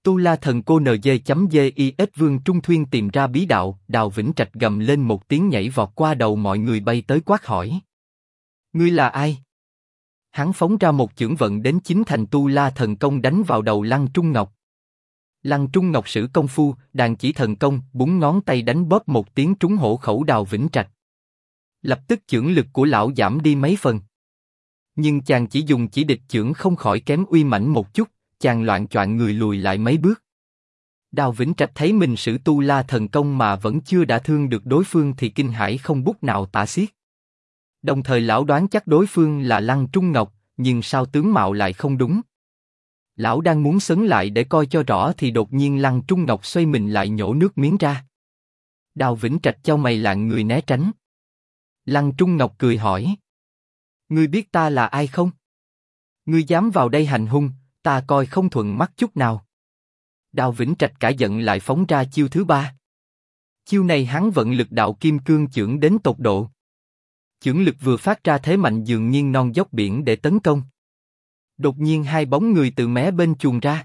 Tu La Thần Cô NG.GIX Vương Trung Thuyên tìm ra bí đạo, Đào Vĩnh Trạch gầm lên một tiếng nhảy vọt qua đầu mọi người bay tới quát hỏi. Ngươi là ai? Hắn phóng ra một chưởng vận đến chính thành Tu La Thần Công đánh vào đầu Lăng Trung Ngọc. Lăng Trung Ngọc sử công phu, đàn chỉ thần công, búng ngón tay đánh bóp một tiếng trúng hổ khẩu Đào Vĩnh Trạch. Lập tức chưởng lực của lão giảm đi mấy phần. Nhưng chàng chỉ dùng chỉ địch chưởng không khỏi kém uy mãnh một chút, chàng loạng choạng người lùi lại mấy bước. Đào Vĩnh Trạch thấy mình sử Tu La Thần Công mà vẫn chưa đả thương được đối phương thì kinh hãi không bút nào tả xiết. Đồng thời lão đoán chắc đối phương là Lăng Trung Ngọc, nhưng sao tướng mạo lại không đúng. Lão đang muốn sấn lại để coi cho rõ thì đột nhiên Lăng Trung Ngọc xoay mình lại nhổ nước miếng ra. Đào Vĩnh Trạch chau mày lạng người né tránh. Lăng Trung Ngọc cười hỏi. Ngươi biết ta là ai không? Ngươi dám vào đây hành hung, ta coi không thuận mắt chút nào. Đào Vĩnh Trạch cả giận lại phóng ra chiêu thứ ba. Chiêu này hắn vận lực đạo kim cương chưởng đến tột độ. Chưởng lực vừa phát ra thế mạnh dường như non dốc biển để tấn công. Đột nhiên hai bóng người từ mé bên chuồn ra.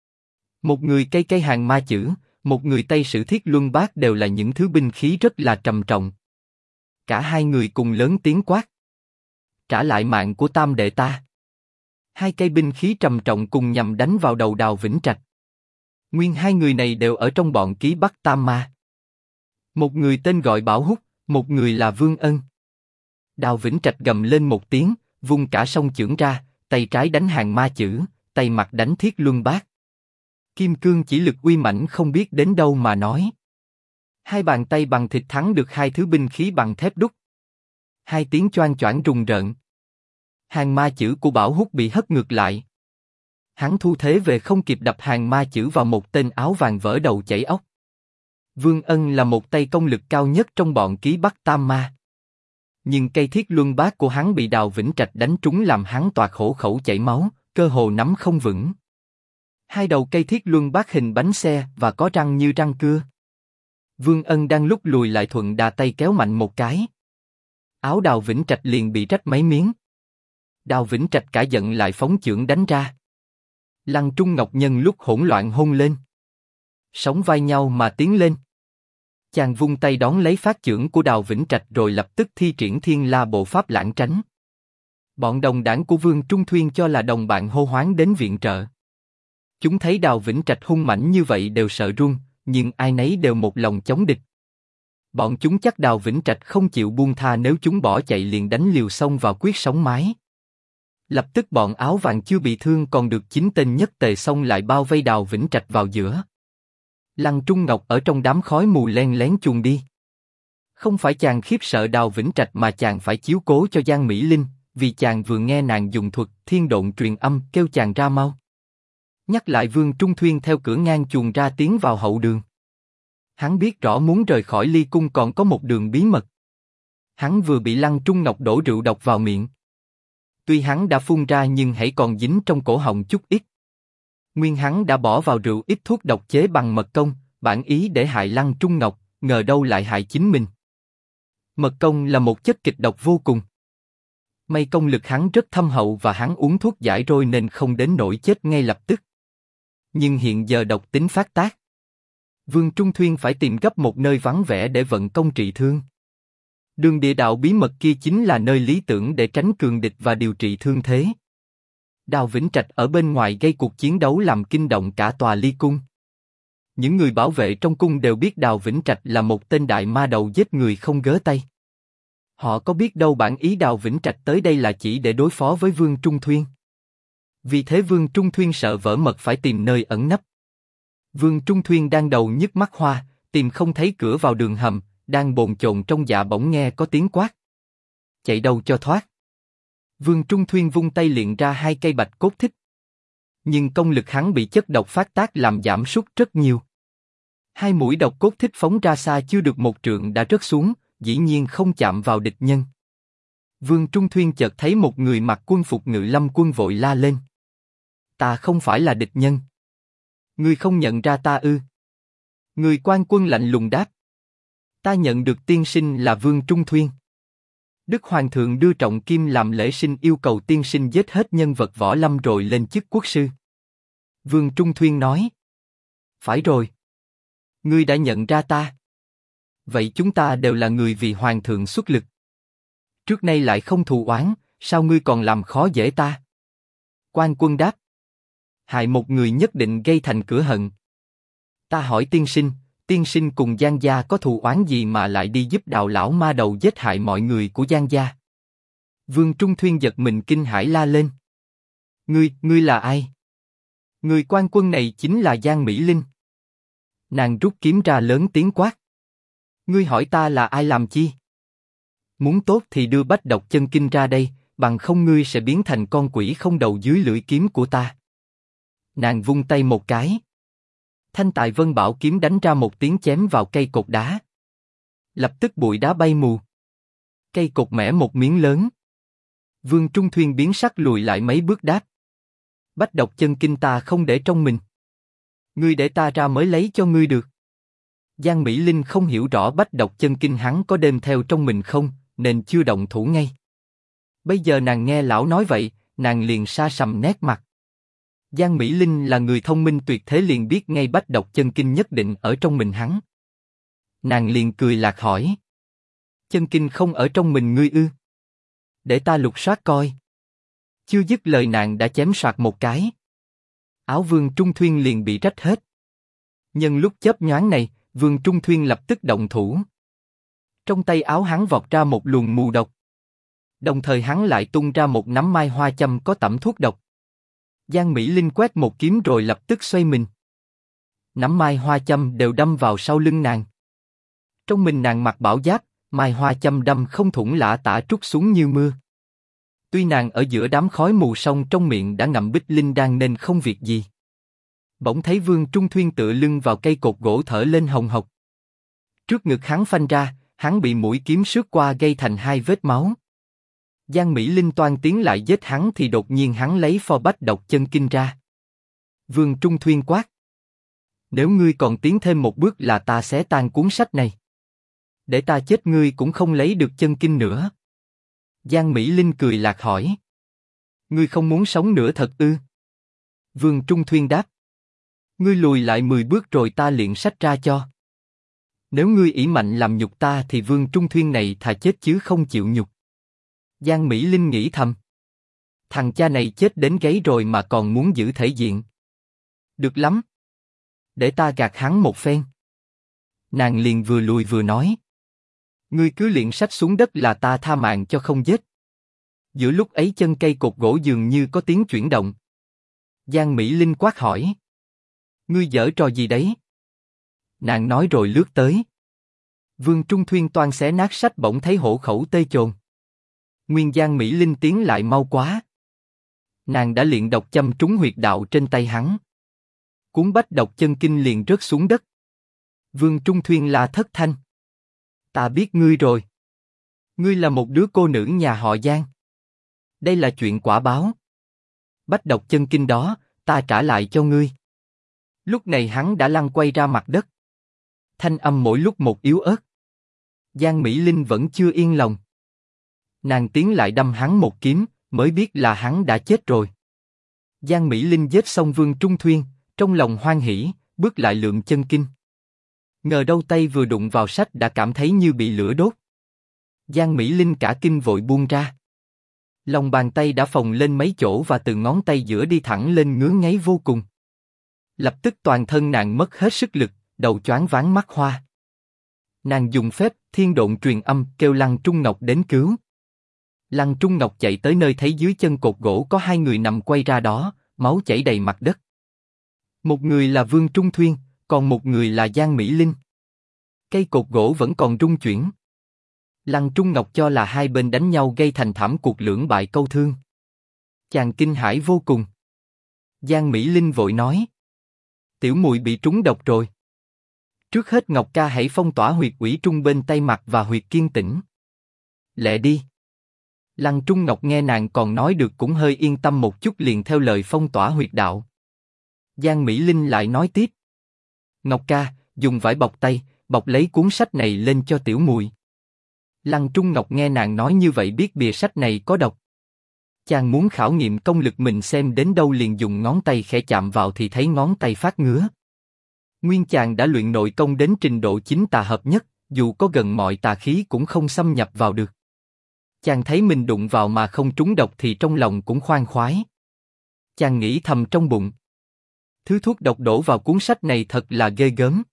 Một người cây hàng ma chữ, một người tay sử thiết luân bát đều là những thứ binh khí rất là trầm trọng. Cả hai người cùng lớn tiếng quát. Trả lại mạng của tam đệ ta. Hai cây binh khí trầm trọng cùng nhằm đánh vào đầu Đào Vĩnh Trạch. Nguyên hai người này đều ở trong bọn ký Bắc Tam Ma. Một người tên gọi Bảo Húc, một người là Vương Ân. Đào Vĩnh Trạch gầm lên một tiếng, vung cả song chưởng ra, tay trái đánh hàng ma chữ, tay mặt đánh thiết luân bát. Kim cương chỉ lực uy mãnh không biết đến đâu mà nói. Hai bàn tay bằng thịt thắng được hai thứ binh khí bằng thép đúc. Hai tiếng choang choảng rùng rợn. Hàng ma chữ của Bảo Húc bị hất ngược lại. Hắn thu thế về không kịp đập hàng ma chữ vào một tên áo vàng vỡ đầu chảy óc. Vương Ân là một tay công lực cao nhất trong bọn ký Bắc Tam Ma. Nhưng cây thiết luân bát của hắn bị Đào Vĩnh Trạch đánh trúng làm hắn toạc hổ khẩu chảy máu, cơ hồ nắm không vững. Hai đầu cây thiết luân bát hình bánh xe và có răng như răng cưa. Vương Ân đang lúc lùi lại thuận đà tay kéo mạnh một cái. Áo Đào Vĩnh Trạch liền bị rách mấy miếng. Đào Vĩnh Trạch cả giận lại phóng chưởng đánh ra. Lăng Trung Ngọc nhân lúc hỗn loạn hôn lên. Sóng vai nhau mà tiến lên. Chàng vung tay đón lấy phát chưởng của Đào Vĩnh Trạch rồi lập tức thi triển Thiên La Bộ Pháp lãng tránh. Bọn đồng đảng của Vương Trung Thuyên cho là đồng bạn hô hoán đến viện trợ. Chúng thấy Đào Vĩnh Trạch hung mãnh như vậy đều sợ run, nhưng ai nấy đều một lòng chống địch. Bọn chúng chắc Đào Vĩnh Trạch không chịu buông tha, nếu chúng bỏ chạy liền đánh liều xông vào quyết sống mái. Lập tức bọn áo vàng chưa bị thương còn được 9 tên nhất tề xông lại bao vây Đào Vĩnh Trạch vào giữa. Lăng Trung Ngọc ở trong đám khói mù len lén chuồn đi. Không phải chàng khiếp sợ Đào Vĩnh Trạch mà chàng phải chiếu cố cho Giang Mỹ Linh, vì chàng vừa nghe nàng dùng thuật thiên độn truyền âm kêu chàng ra mau. Nhắc lại Vương Trung Thuyên theo cửa ngang chuồn ra tiến vào hậu đường. Hắn biết rõ muốn rời khỏi Ly Cung còn có một đường bí mật. Hắn vừa bị Lăng Trung Ngọc đổ rượu độc vào miệng. Tuy hắn đã phun ra nhưng hãy còn dính trong cổ họng chút ít. Nguyên hắn đã bỏ vào rượu ít thuốc độc chế bằng mật công, bản ý để hại Lăng Trung Ngọc, ngờ đâu lại hại chính mình. Mật công là một chất kịch độc vô cùng. May công lực hắn rất thâm hậu và hắn uống thuốc giải rồi nên không đến nỗi chết ngay lập tức. Nhưng hiện giờ độc tính phát tác. Vương Trung Thuyên phải tìm gấp một nơi vắng vẻ để vận công trị thương. Đường địa đạo bí mật kia chính là nơi lý tưởng để tránh cường địch và điều trị thương thế. Đào Vĩnh Trạch ở bên ngoài gây cuộc chiến đấu làm kinh động cả tòa Ly Cung. Những người bảo vệ trong cung đều biết Đào Vĩnh Trạch là một tên đại ma đầu giết người không gớ tay. Họ có biết đâu bản ý Đào Vĩnh Trạch tới đây là chỉ để đối phó với Vương Trung Thuyên. Vì thế Vương Trung Thuyên sợ vỡ mật phải tìm nơi ẩn nấp. Vương Trung Thuyên đang đầu nhức mắt hoa, tìm không thấy cửa vào đường hầm, đang bồn chồn trong dạ bỗng nghe có tiếng quát. Chạy đâu cho thoát. Vương Trung Thuyên vung tay liền ra hai cây bạch cốt thích. Nhưng công lực hắn bị chất độc phát tác làm giảm sút rất nhiều. Hai mũi độc cốt thích phóng ra xa chưa được một trượng đã rớt xuống, dĩ nhiên không chạm vào địch nhân. Vương Trung Thuyên chợt thấy một người mặc quân phục Ngự Lâm quân vội la lên. Ta không phải là địch nhân. Ngươi không nhận ra ta ư? Người quan quân lạnh lùng đáp. Ta nhận được tiên sinh là Vương Trung Thuyên. Đức Hoàng thượng đưa trọng kim làm lễ sinh yêu cầu tiên sinh giết hết nhân vật võ lâm rồi lên chức quốc sư. Vương Trung Thuyên nói. Phải rồi. Ngươi đã nhận ra ta. Vậy chúng ta đều là người vì hoàng thượng xuất lực. Trước nay lại không thù oán, sao ngươi còn làm khó dễ ta? Quan Quân đáp. Hại một người nhất định gây thành cửa hận. Ta hỏi tiên sinh cùng Giang gia có thù oán gì mà lại đi giúp Đào lão ma đầu giết hại mọi người của Giang gia? Vương Trung Thuyên giật mình kinh hãi la lên. Ngươi là ai? Người quan quân này chính là Giang Mỹ Linh. Nàng rút kiếm ra lớn tiếng quát. Ngươi hỏi ta là ai làm chi? Muốn tốt thì đưa Bách Độc Chân Kinh ra đây, bằng không ngươi sẽ biến thành con quỷ không đầu dưới lưỡi kiếm của ta. Nàng vung tay một cái. Thanh Tại Vân Bảo kiếm đánh ra một tiếng chém vào cây cột đá. Lập tức bụi đá bay mù. Cây cột mẻ một miếng lớn. Vương Trung Thuyên biến sắc lùi lại mấy bước đáp. Bách Độc Chân Kinh ta không để trong mình. Ngươi để ta ra mới lấy cho ngươi được. Giang Mỹ Linh không hiểu rõ Bách Độc Chân Kinh hắn có đem theo trong mình không, nên chưa động thủ ngay. Bây giờ nàng nghe lão nói vậy, nàng liền sa sầm nét mặt. Giang Mỹ Linh là người thông minh tuyệt thế liền biết ngay Bách Độc Chân Kinh nhất định ở trong mình hắn. Nàng liền cười lạc hỏi. Chân Kinh không ở trong mình ngươi ư? Để ta lục soát coi. Chưa dứt lời nàng đã chém soạt một cái. Áo Vương Trung Thuyên liền bị rách hết. Nhân lúc chớp nhoáng này, Vương Trung Thuyên lập tức động thủ. Trong tay áo hắn vọt ra một luồng mù độc. Đồng thời hắn lại tung ra một nắm mai hoa châm có tẩm thuốc độc. Giang Mỹ Linh quét một kiếm rồi lập tức xoay mình. Nắm mai hoa châm đều đâm vào sau lưng nàng. Trong mình nàng mặc bảo giáp, mai hoa châm đâm không thủng lã tả trút xuống như mưa. Tuy nàng ở giữa đám khói mù song trong miệng đã ngậm bích linh đan nên không việc gì. Bỗng thấy Vương Trung Thuyên tựa lưng vào cây cột gỗ thở lên hồng hộc. Trước ngực hắn phanh ra, hắn bị mũi kiếm xước qua gây thành hai vết máu. Giang Mỹ Linh toan tiến lại giết hắn thì đột nhiên hắn lấy pho Bách Độc Chân Kinh ra. Vương Trung Thuyên quát. Nếu ngươi còn tiến thêm một bước là ta xé tan cuốn sách này. Để ta chết ngươi cũng không lấy được chân kinh nữa. Giang Mỹ Linh cười lạc hỏi. Ngươi không muốn sống nữa thật ư? Vương Trung Thuyên đáp. Ngươi lùi lại 10 bước rồi ta liền sách ra cho. Nếu ngươi ỷ mạnh làm nhục ta thì Vương Trung Thuyên này thà chết chứ không chịu nhục. Giang Mỹ Linh nghĩ thầm. Thằng cha này chết đến gáy rồi mà còn muốn giữ thể diện. Được lắm. Để ta gạt hắn một phen. Nàng liền vừa lùi vừa nói. Ngươi cứ liệng sách xuống đất là ta tha mạng cho không giết. Giữa lúc ấy chân cây cột gỗ dường như có tiếng chuyển động. Giang Mỹ Linh quát hỏi. Ngươi giở trò gì đấy? Nàng nói rồi lướt tới. Vương Trung Thuyên toan xé nát sách bỗng thấy hổ khẩu tê chồn. Nguyên Giang Mỹ Linh tiến lại mau quá. Nàng đã luyện độc châm trúng huyệt đạo trên tay hắn. Cuốn Bách Độc Chân Kinh liền rớt xuống đất. Vương Trung Thuyên la thất thanh. Ta biết ngươi rồi. Ngươi là một đứa cô nữ nhà họ Giang. Đây là chuyện quả báo. Bách Độc Chân Kinh đó, ta trả lại cho ngươi. Lúc này hắn đã lăn quay ra mặt đất. Thanh âm mỗi lúc một yếu ớt. Giang Mỹ Linh vẫn chưa yên lòng. Nàng tiến lại đâm hắn một kiếm, mới biết là hắn đã chết rồi. Giang Mỹ Linh giết xong Vương Trung Thuyên, trong lòng hoan hỉ, bước lại lượm chân kinh. Ngờ đâu tay vừa đụng vào sách đã cảm thấy như bị lửa đốt. Giang Mỹ Linh cả kinh vội buông ra. Lòng bàn tay đã phồng lên mấy chỗ và từ ngón tay giữa đi thẳng lên ngứa ngáy vô cùng. Lập tức toàn thân nàng mất hết sức lực, đầu choáng váng mắt hoa. Nàng dùng phép thiên độn truyền âm kêu Lăng Trung Ngọc đến cứu. Lăng Trung Ngọc chạy tới nơi thấy dưới chân cột gỗ có hai người nằm quay ra đó, máu chảy đầy mặt đất. Một người là Vương Trung Thuyên, còn một người là Giang Mỹ Linh. Cây cột gỗ vẫn còn rung chuyển. Lăng Trung Ngọc cho là hai bên đánh nhau gây thành thảm cuộc lưỡng bại câu thương. Chàng kinh hãi vô cùng. Giang Mỹ Linh vội nói. Tiểu muội bị trúng độc rồi. Trước hết Ngọc ca hãy phong tỏa huyệt ủy trung bên tay mặt và huyệt kiên tĩnh. Lẹ đi. Lăng Trung Ngọc nghe nàng còn nói được cũng hơi yên tâm một chút liền theo lời phong tỏa huyệt đạo. Giang Mỹ Linh lại nói tiếp. Ngọc ca, dùng vải bọc tay, bọc lấy cuốn sách này lên cho tiểu muội. Lăng Trung Ngọc nghe nàng nói như vậy biết bìa sách này có độc. Chàng muốn khảo nghiệm công lực mình xem đến đâu liền dùng ngón tay khẽ chạm vào thì thấy ngón tay phát ngứa. Nguyên chàng đã luyện nội công đến trình độ chính tà hợp nhất, dù có gần mọi tà khí cũng không xâm nhập vào được. Chàng thấy mình đụng vào mà không trúng độc thì trong lòng cũng khoan khoái. Chàng nghĩ thầm trong bụng. Thứ thuốc độc đổ vào cuốn sách này thật là ghê gớm.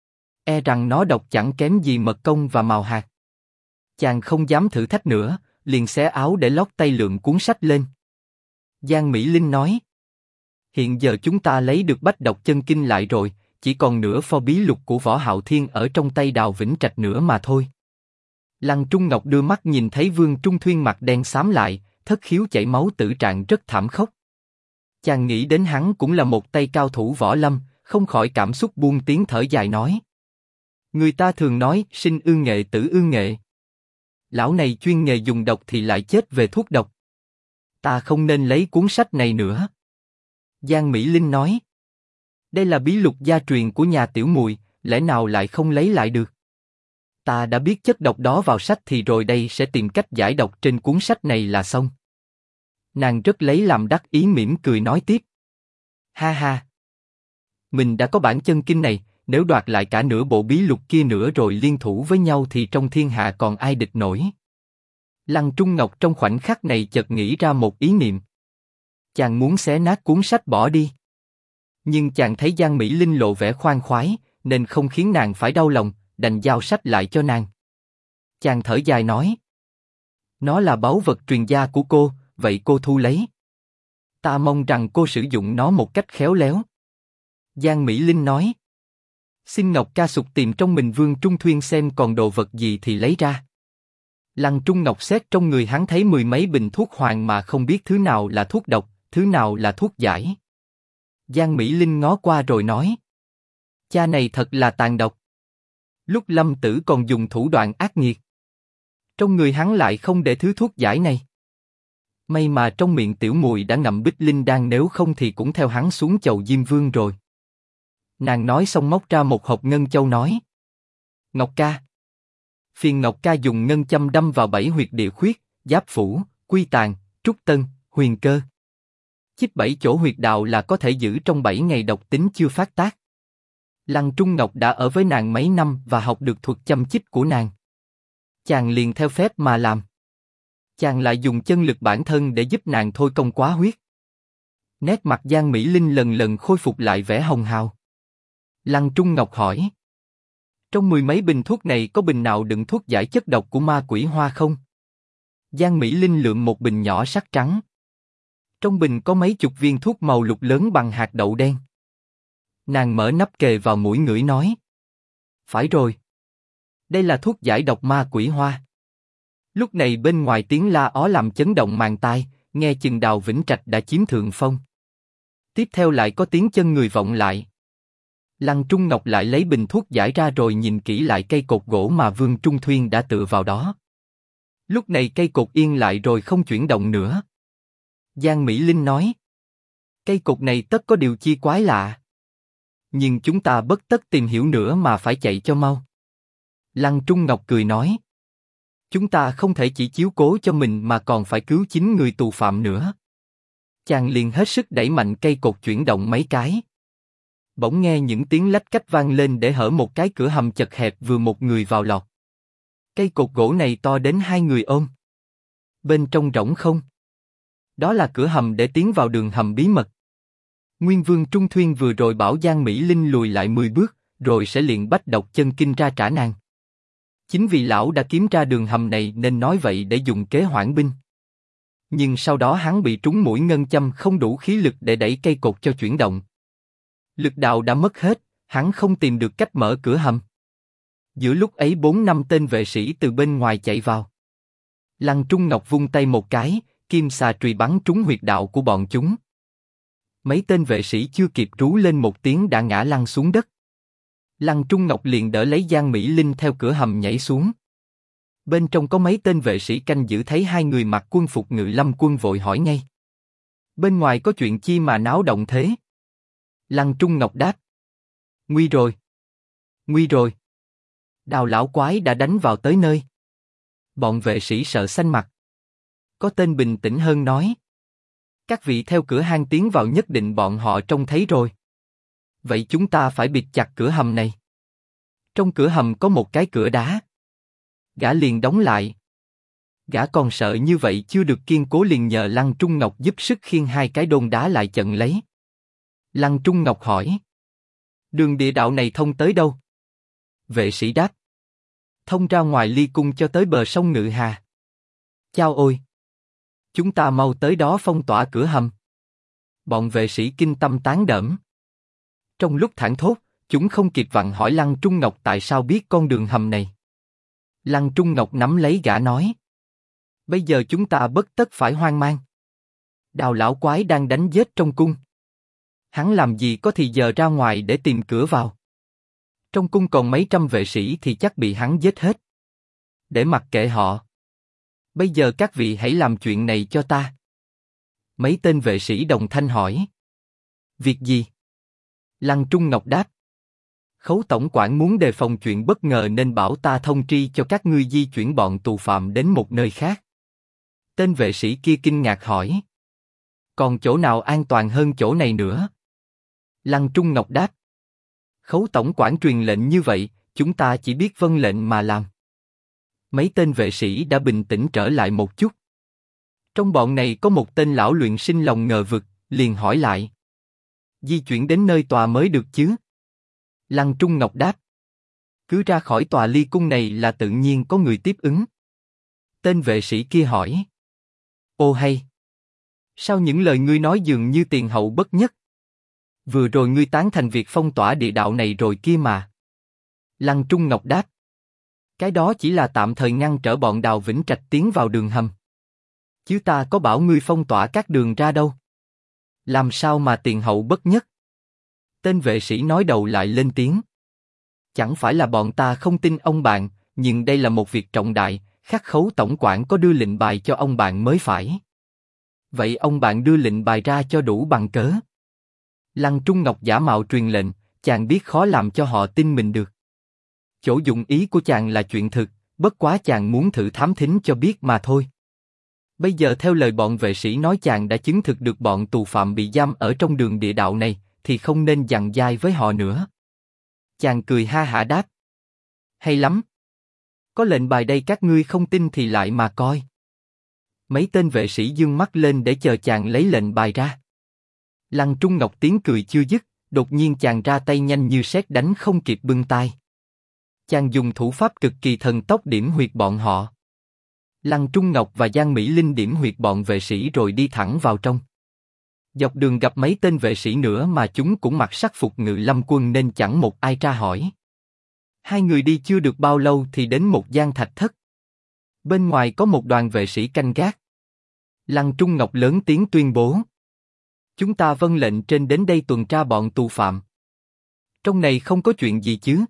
E rằng nó độc chẳng kém gì mật công và mào hạt. Chàng không dám thử thách nữa, liền xé áo để lót tay lượm cuốn sách lên. Giang Mỹ Linh nói. Hiện giờ chúng ta lấy được Bách Độc Chân Kinh lại rồi, chỉ còn nửa pho bí lục của Võ Hạo Thiên ở trong tay Đào Vĩnh Trạch nữa mà thôi. Lăng Trung Ngọc đưa mắt nhìn thấy Vương Trung Thuyên mặt đen xám lại, thất khiếu chảy máu tử trạng rất thảm khốc. Chàng nghĩ đến hắn cũng là một tay cao thủ võ lâm, không khỏi cảm xúc buông tiếng thở dài nói. Người ta thường nói sinh ương nghệ tử ương nghệ. Lão này chuyên nghề dùng độc thì lại chết về thuốc độc. Ta không nên lấy cuốn sách này nữa. Giang Mỹ Linh nói. Đây là bí lục gia truyền của nhà Tiểu Mùi, lẽ nào lại không lấy lại được? Ta đã biết chất độc đó vào sách thì rồi đây sẽ tìm cách giải độc trên cuốn sách này là xong. Nàng rất lấy làm đắc ý mỉm cười nói tiếp. Ha ha. Mình đã có bản chân kinh này, nếu đoạt lại cả nửa bộ bí lục kia nữa rồi liên thủ với nhau thì trong thiên hạ còn ai địch nổi. Lăng Trung Ngọc trong khoảnh khắc này chợt nghĩ ra một ý niệm. Chàng muốn xé nát cuốn sách bỏ đi. Nhưng chàng thấy Giang Mỹ Linh lộ vẻ khoan khoái, nên không khiến nàng phải đau lòng, đành giao sách lại cho nàng. Chàng thở dài nói. Nó là báu vật truyền gia của cô, vậy cô thu lấy. Ta mong rằng cô sử dụng nó một cách khéo léo. Giang Mỹ Linh nói. Xin Ngọc ca sục tìm trong mình Vương Trung Thuyên xem còn đồ vật gì thì lấy ra. Lăng Trung Ngọc xét trong người hắn thấy mười mấy bình thuốc hoàng mà không biết thứ nào là thuốc độc, thứ nào là thuốc giải. Giang Mỹ Linh ngó qua rồi nói. Cha này thật là tàn độc. Lúc lâm tử còn dùng thủ đoạn ác nghiệt. Trong người hắn lại không để thứ thuốc giải này. May mà trong miệng Tiểu Mùi đã ngậm Bích Linh đan, nếu không thì cũng theo hắn xuống chầu Diêm Vương rồi. Nàng nói xong móc ra một hộp ngân châu nói. Ngọc ca. Phiền Ngọc ca dùng ngân châm đâm vào 7 huyệt địa khuyết, Giáp Phủ, Quy Tàn, Trúc Tân, Huyền Cơ. Chích 7 chỗ huyệt đạo là có thể giữ trong 7 ngày độc tính chưa phát tác. Lăng Trung Ngọc đã ở với nàng mấy năm và học được thuật châm chích của nàng. Chàng liền theo phép mà làm. Chàng lại dùng chân lực bản thân để giúp nàng thôi công quá huyết. Nét mặt Giang Mỹ Linh lần lần khôi phục lại vẻ hồng hào. Lăng Trung Ngọc hỏi. Trong mười mấy bình thuốc này có bình nào đựng thuốc giải chất độc của ma quỷ hoa không? Giang Mỹ Linh lượm một bình nhỏ sắc trắng. Trong bình có mấy chục viên thuốc màu lục lớn bằng hạt đậu đen. Nàng mở nắp kề vào mũi ngửi nói. Phải rồi. Đây là thuốc giải độc ma quỷ hoa. Lúc này bên ngoài tiếng la ó làm chấn động màng tai, nghe chừng Đào Vĩnh Trạch đã chiếm thượng phong. Tiếp theo lại có tiếng chân người vọng lại. Lăng Trung Ngọc lại lấy bình thuốc giải ra rồi nhìn kỹ lại cây cột gỗ mà Vương Trung Thuyên đã tựa vào đó. Lúc này cây cột yên lại rồi không chuyển động nữa. Giang Mỹ Linh nói. Cây cột này tất có điều chi quái lạ. Nhưng chúng ta bất tất tìm hiểu nữa mà phải chạy cho mau. Lăng Trung Ngọc cười nói. Chúng ta không thể chỉ chiếu cố cho mình mà còn phải cứu chính người tù phạm nữa. Chàng liền hết sức đẩy mạnh cây cột chuyển động mấy cái. Bỗng nghe những tiếng lách cách vang lên để hở một cái cửa hầm chật hẹp vừa một người vào lọt. Cây cột gỗ này to đến 2 người ôm. Bên trong rỗng không. Đó là cửa hầm để tiến vào đường hầm bí mật. Nguyên Vương Trung Thuyên vừa rồi bảo Giang Mỹ Linh lùi lại 10 bước, rồi sẽ liền Bách Độc Chân Kinh ra trả nàng. Chính vì lão đã kiếm ra đường hầm này nên nói vậy để dùng kế hoãn binh. Nhưng sau đó hắn bị trúng mũi ngân châm không đủ khí lực để đẩy cây cột cho chuyển động. Lực đạo đã mất hết, hắn không tìm được cách mở cửa hầm. Giữa lúc ấy 4-5 tên vệ sĩ từ bên ngoài chạy vào. Lăng Trung Ngọc vung tay một cái, kim xà trùy bắn trúng huyệt đạo của bọn chúng. Mấy tên vệ sĩ chưa kịp rú lên một tiếng đã ngã lăn xuống đất. Lăng Trung Ngọc liền đỡ lấy Giang Mỹ Linh theo cửa hầm nhảy xuống. Bên trong có mấy tên vệ sĩ canh giữ thấy hai người mặc quân phục Ngự Lâm quân vội hỏi ngay. Bên ngoài có chuyện chi mà náo động thế? Lăng Trung Ngọc đáp. Nguy rồi. Nguy rồi. Đào lão quái đã đánh vào tới nơi. Bọn vệ sĩ sợ xanh mặt. Có tên bình tĩnh hơn nói. Các vị theo cửa hang tiến vào nhất định bọn họ trông thấy rồi. Vậy chúng ta phải bịt chặt cửa hầm này. Trong cửa hầm có một cái cửa đá. Gã liền đóng lại. Gã còn sợ như vậy chưa được kiên cố liền nhờ Lăng Trung Ngọc giúp sức khiêng hai cái đôn đá lại chận lấy. Lăng Trung Ngọc hỏi. Đường địa đạo này thông tới đâu? Vệ sĩ đáp. Thông ra ngoài Ly Cung cho tới bờ sông Ngự Hà. Chao ôi! Chúng ta mau tới đó phong tỏa cửa hầm. Bọn vệ sĩ kinh tâm tán đẫm. Trong lúc thảng thốt, chúng không kịp vặn hỏi Lăng Trung Ngọc tại sao biết con đường hầm này. Lăng Trung Ngọc nắm lấy gã nói. Bây giờ chúng ta bất tất phải hoang mang. Đào lão quái đang đánh giết trong cung. Hắn làm gì có thì giờ ra ngoài để tìm cửa vào. Trong cung còn mấy trăm vệ sĩ thì chắc bị hắn giết hết. Để mặc kệ họ. Bây giờ các vị hãy làm chuyện này cho ta. Mấy tên vệ sĩ đồng thanh hỏi. Việc gì? Lăng Trung Ngọc đáp. Khấu tổng quản muốn đề phòng chuyện bất ngờ nên bảo ta thông tri cho các ngươi di chuyển bọn tù phạm đến một nơi khác. Tên vệ sĩ kia kinh ngạc hỏi. Còn chỗ nào an toàn hơn chỗ này nữa? Lăng Trung Ngọc đáp. Khấu tổng quản truyền lệnh như vậy, chúng ta chỉ biết vâng lệnh mà làm. Mấy tên vệ sĩ đã bình tĩnh trở lại một chút. Trong bọn này có một tên lão luyện sinh lòng ngờ vực, liền hỏi lại. Di chuyển đến nơi tòa mới được chứ? Lăng Trung Ngọc đáp. Cứ ra khỏi tòa Ly Cung này là tự nhiên có người tiếp ứng. Tên vệ sĩ kia hỏi. Ô hay! Sao những lời ngươi nói dường như tiền hậu bất nhất? Vừa rồi ngươi tán thành việc phong tỏa địa đạo này rồi kia mà. Lăng Trung Ngọc đáp. Cái đó chỉ là tạm thời ngăn trở bọn Đào Vĩnh Trạch tiến vào đường hầm. Chứ ta có bảo ngươi phong tỏa các đường ra đâu. Làm sao mà tiền hậu bất nhất? Tên vệ sĩ nói đầu lại lên tiếng. Chẳng phải là bọn ta không tin ông bạn, nhưng đây là một việc trọng đại, Khắc Khấu tổng quản có đưa lệnh bài cho ông bạn mới phải. Vậy ông bạn đưa lệnh bài ra cho đủ bằng cớ. Lăng Trung Ngọc giả mạo truyền lệnh, chàng biết khó làm cho họ tin mình được. Chỗ dụng ý của chàng là chuyện thực, bất quá chàng muốn thử thám thính cho biết mà thôi. Bây giờ theo lời bọn vệ sĩ nói chàng đã chứng thực được bọn tù phạm bị giam ở trong đường địa đạo này, thì không nên dằn dai với họ nữa. Chàng cười ha hả đáp. Hay lắm. Có lệnh bài đây các ngươi không tin thì lại mà coi. Mấy tên vệ sĩ dương mắt lên để chờ chàng lấy lệnh bài ra. Lăng Trung Ngọc tiếng cười chưa dứt, đột nhiên chàng ra tay nhanh như sét đánh không kịp bưng tay. Chàng dùng thủ pháp cực kỳ thần tốc điểm huyệt bọn họ. Lăng Trung Ngọc và Giang Mỹ Linh điểm huyệt bọn vệ sĩ rồi đi thẳng vào trong. Dọc đường gặp mấy tên vệ sĩ nữa mà chúng cũng mặc sắc phục Ngự Lâm quân nên chẳng một ai tra hỏi. Hai người đi chưa được bao lâu thì đến một gian thạch thất. Bên ngoài có một đoàn vệ sĩ canh gác. Lăng Trung Ngọc lớn tiếng tuyên bố. Chúng ta vâng lệnh trên đến đây tuần tra bọn tù phạm. Trong này không có chuyện gì chứ?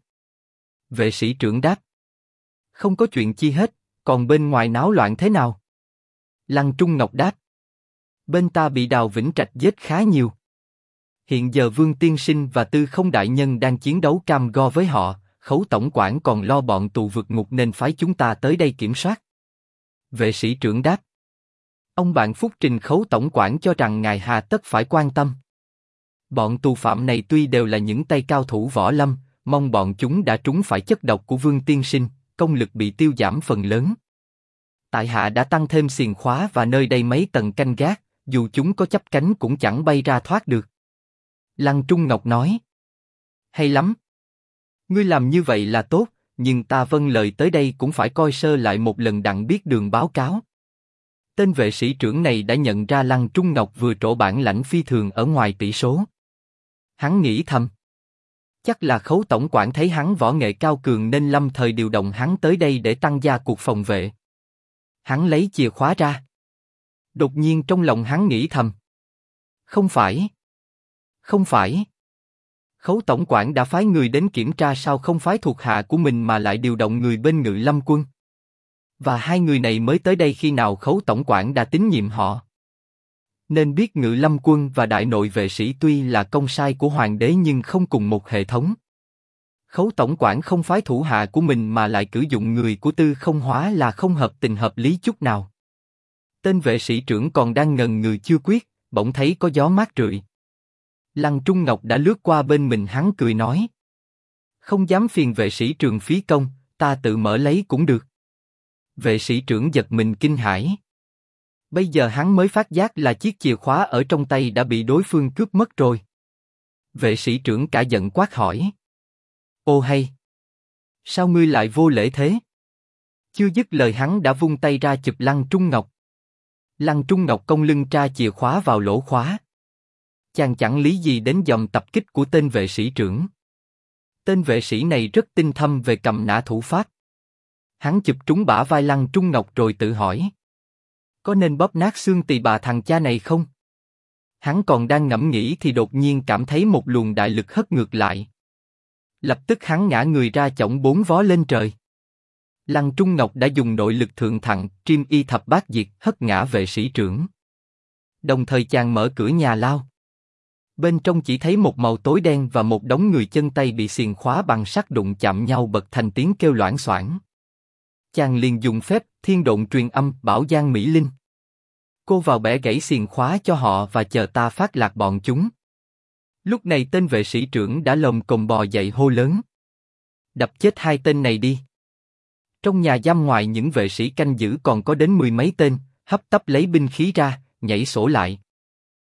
Vệ sĩ trưởng đáp. Không có chuyện chi hết, còn bên ngoài náo loạn thế nào? Lăng Trung Ngọc đáp. Bên ta bị Đào Vĩnh Trạch giết khá nhiều. Hiện giờ Vương Tiên Sinh và Tư Không Đại Nhân đang chiến đấu cam go với họ, Khấu tổng quản còn lo bọn tù vượt ngục nên phái chúng ta tới đây kiểm soát. Vệ sĩ trưởng đáp. Ông bạn phúc trình Khấu tổng quản cho rằng ngài hà tất phải quan tâm. Bọn tù phạm này tuy đều là những tay cao thủ võ lâm, mong bọn chúng đã trúng phải chất độc của Vương Tiên Sinh, công lực bị tiêu giảm phần lớn. Tại hạ đã tăng thêm xiềng khóa và nơi đây mấy tầng canh gác, dù chúng có chắp cánh cũng chẳng bay ra thoát được. Lăng Trung Ngọc nói. Hay lắm. Ngươi làm như vậy là tốt, nhưng ta vâng lời tới đây cũng phải coi sơ lại một lần đặng biết đường báo cáo. Tên vệ sĩ trưởng này đã nhận ra Lăng Trung Ngọc vừa trổ bản lãnh phi thường ở ngoài tỷ số. Hắn nghĩ thầm. Chắc là Khấu tổng quản thấy hắn võ nghệ cao cường nên lâm thời điều động hắn tới đây để tăng gia cuộc phòng vệ. Hắn lấy chìa khóa ra. Đột nhiên trong lòng hắn nghĩ thầm. Không phải. Không phải. Khấu tổng quản đã phái người đến kiểm tra sao không phái thuộc hạ của mình mà lại điều động người bên Ngự Lâm quân. Và hai người này mới tới đây khi nào Khấu tổng quản đã tín nhiệm họ. Nên biết Ngự Lâm quân và đại nội vệ sĩ tuy là công sai của hoàng đế nhưng không cùng một hệ thống. Khấu tổng quản không phái thủ hạ của mình mà lại cử dụng người của Tư Không Hóa là không hợp tình hợp lý chút nào. Tên vệ sĩ trưởng còn đang ngần ngừ chưa quyết, bỗng thấy có gió mát rượi. Lăng Trung Ngọc đã lướt qua bên mình hắn cười nói. Không dám phiền vệ sĩ trường phí công, ta tự mở lấy cũng được. Vệ sĩ trưởng giật mình kinh hãi. Bây giờ hắn mới phát giác là chiếc chìa khóa ở trong tay đã bị đối phương cướp mất rồi. Vệ sĩ trưởng cả giận quát hỏi. Ô hay! Sao ngươi lại vô lễ thế? Chưa dứt lời hắn đã vung tay ra chụp Lăng Trung Ngọc. Lăng Trung Ngọc cong lưng tra chìa khóa vào lỗ khóa. Chàng chẳng lý gì đến dòng tập kích của tên vệ sĩ trưởng. Tên vệ sĩ này rất tinh thâm về cầm nã thủ pháp. Hắn chụp trúng bả vai Lăng Trung Ngọc rồi tự hỏi. Có nên bóp nát xương tỳ bà thằng cha này không? Hắn còn đang ngẫm nghĩ thì đột nhiên cảm thấy một luồng đại lực hất ngược lại. Lập tức hắn ngã người ra chổng bốn vó lên trời. Lăng Trung Ngọc đã dùng nội lực thượng thặng, Triêm Y Thập Bát Diệt hất ngã vệ sĩ trưởng. Đồng thời chàng mở cửa nhà lao. Bên trong chỉ thấy một màu tối đen và một đống người chân tay bị xiềng khóa bằng sắt đụng chạm nhau bật thành tiếng kêu loảng xoảng. Chàng liền dùng phép thiên độn truyền âm bảo Giang Mỹ Linh. Cô vào bẻ gãy xiềng khóa cho họ và chờ ta phát lạc bọn chúng. Lúc này tên vệ sĩ trưởng đã lồm cồm bò dậy hô lớn. Đập chết hai tên này đi. Trong nhà giam ngoài những vệ sĩ canh giữ còn có đến mười mấy tên, hấp tấp lấy binh khí ra, nhảy sổ lại.